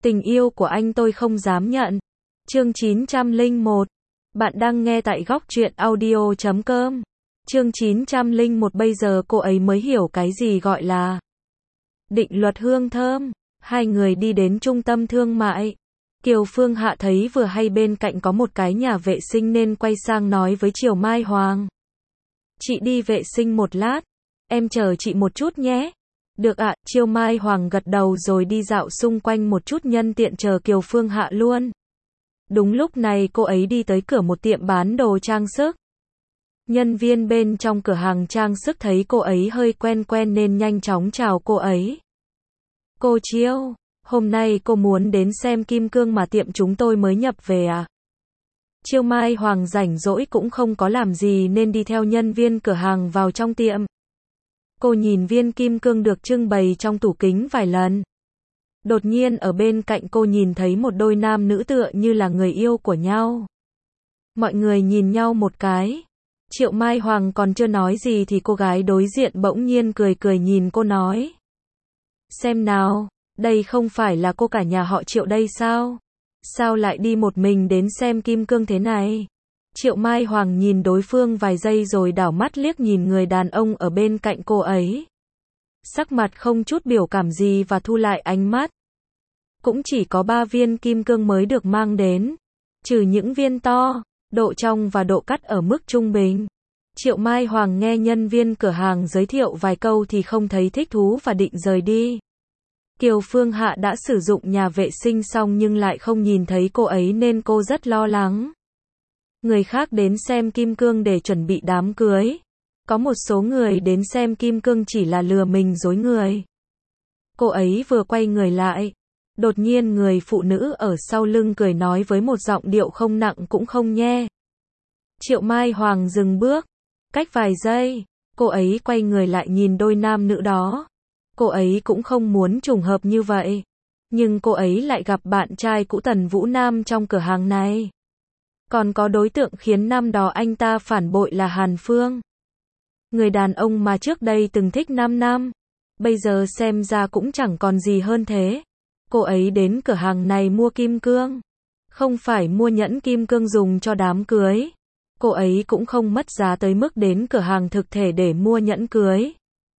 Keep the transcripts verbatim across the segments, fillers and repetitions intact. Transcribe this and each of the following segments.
Tình yêu của anh tôi không dám nhận. Chương chín trăm lẻ một. Bạn đang nghe tại góc truyện audio chấm com. Chương chín trăm lẻ một. Bây giờ cô ấy mới hiểu cái gì gọi là định luật hương thơm. Hai người đi đến trung tâm thương mại. Kiều Phương Hạ thấy vừa hay bên cạnh có một cái nhà vệ sinh nên quay sang nói với Triều Mai Hoàng. Chị đi vệ sinh một lát. Em chờ chị một chút nhé. Được ạ, Triều Mai Hoàng gật đầu rồi đi dạo xung quanh một chút nhân tiện chờ Kiều Phương Hạ luôn. Đúng lúc này cô ấy đi tới cửa một tiệm bán đồ trang sức. Nhân viên bên trong cửa hàng trang sức thấy cô ấy hơi quen quen nên nhanh chóng chào cô ấy. Cô Triều, hôm nay cô muốn đến xem kim cương mà tiệm chúng tôi mới nhập về à? Triều Mai Hoàng rảnh rỗi cũng không có làm gì nên đi theo nhân viên cửa hàng vào trong tiệm. Cô nhìn viên kim cương được trưng bày trong tủ kính vài lần. Đột nhiên ở bên cạnh cô nhìn thấy một đôi nam nữ tựa như là người yêu của nhau. Mọi người nhìn nhau một cái. Triệu Mai Hoàng còn chưa nói gì thì cô gái đối diện bỗng nhiên cười cười nhìn cô nói. Xem nào, đây không phải là cô cả nhà họ Triệu đây sao? Sao lại đi một mình đến xem kim cương thế này? Triệu Mai Hoàng nhìn đối phương vài giây rồi đảo mắt liếc nhìn người đàn ông ở bên cạnh cô ấy. Sắc mặt không chút biểu cảm gì và thu lại ánh mắt. Cũng chỉ có ba viên kim cương mới được mang đến. Trừ những viên to, độ trong và độ cắt ở mức trung bình. Triệu Mai Hoàng nghe nhân viên cửa hàng giới thiệu vài câu thì không thấy thích thú và định rời đi. Kiều Phương Hạ đã sử dụng nhà vệ sinh xong nhưng lại không nhìn thấy cô ấy nên cô rất lo lắng. Người khác đến xem kim cương để chuẩn bị đám cưới. Có một số người đến xem kim cương chỉ là lừa mình dối người. Cô ấy vừa quay người lại. Đột nhiên người phụ nữ ở sau lưng cười nói với một giọng điệu không nặng cũng không nhẹ. Triệu Mai Hoàng dừng bước. Cách vài giây, cô ấy quay người lại nhìn đôi nam nữ đó. Cô ấy cũng không muốn trùng hợp như vậy. Nhưng cô ấy lại gặp bạn trai cũ Tần Vũ Nam trong cửa hàng này. Còn có đối tượng khiến năm đó anh ta phản bội là Hàn Phương. Người đàn ông mà trước đây từng thích năm năm. Bây giờ xem ra cũng chẳng còn gì hơn thế. Cô ấy đến cửa hàng này mua kim cương. Không phải mua nhẫn kim cương dùng cho đám cưới. Cô ấy cũng không mất giá tới mức đến cửa hàng thực thể để mua nhẫn cưới.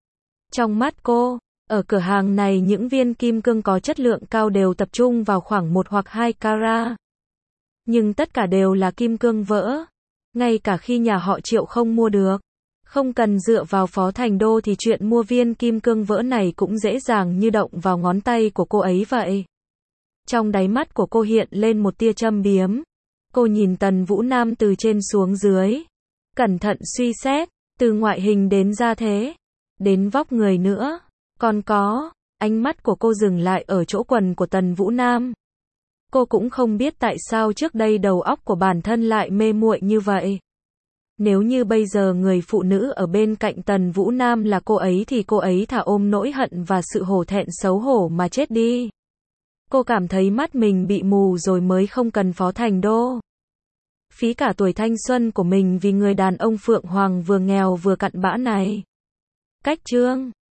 Trong mắt cô, ở cửa hàng này những viên kim cương có chất lượng cao đều tập trung vào khoảng một hoặc hai carat. Nhưng tất cả đều là kim cương vỡ. Ngay cả khi nhà họ Triệu không mua được. Không cần dựa vào Phó Thành Đô thì chuyện mua viên kim cương vỡ này cũng dễ dàng như động vào ngón tay của cô ấy vậy. Trong đáy mắt của cô hiện lên một tia châm biếm. Cô nhìn Tần Vũ Nam từ trên xuống dưới. Cẩn thận suy xét, từ ngoại hình đến gia thế, đến vóc người nữa. Còn có, ánh mắt của cô dừng lại ở chỗ quần của Tần Vũ Nam. Cô cũng không biết tại sao trước đây đầu óc của bản thân lại mê muội như vậy. Nếu như bây giờ người phụ nữ ở bên cạnh Tần Vũ Nam là cô ấy thì cô ấy thà ôm nỗi hận và sự hổ thẹn xấu hổ mà chết đi. Cô cảm thấy mắt mình bị mù rồi mới không cần Phó Thành Đô. Phí cả tuổi thanh xuân của mình vì người đàn ông Phượng Hoàng vừa nghèo vừa cặn bã này. Cách chương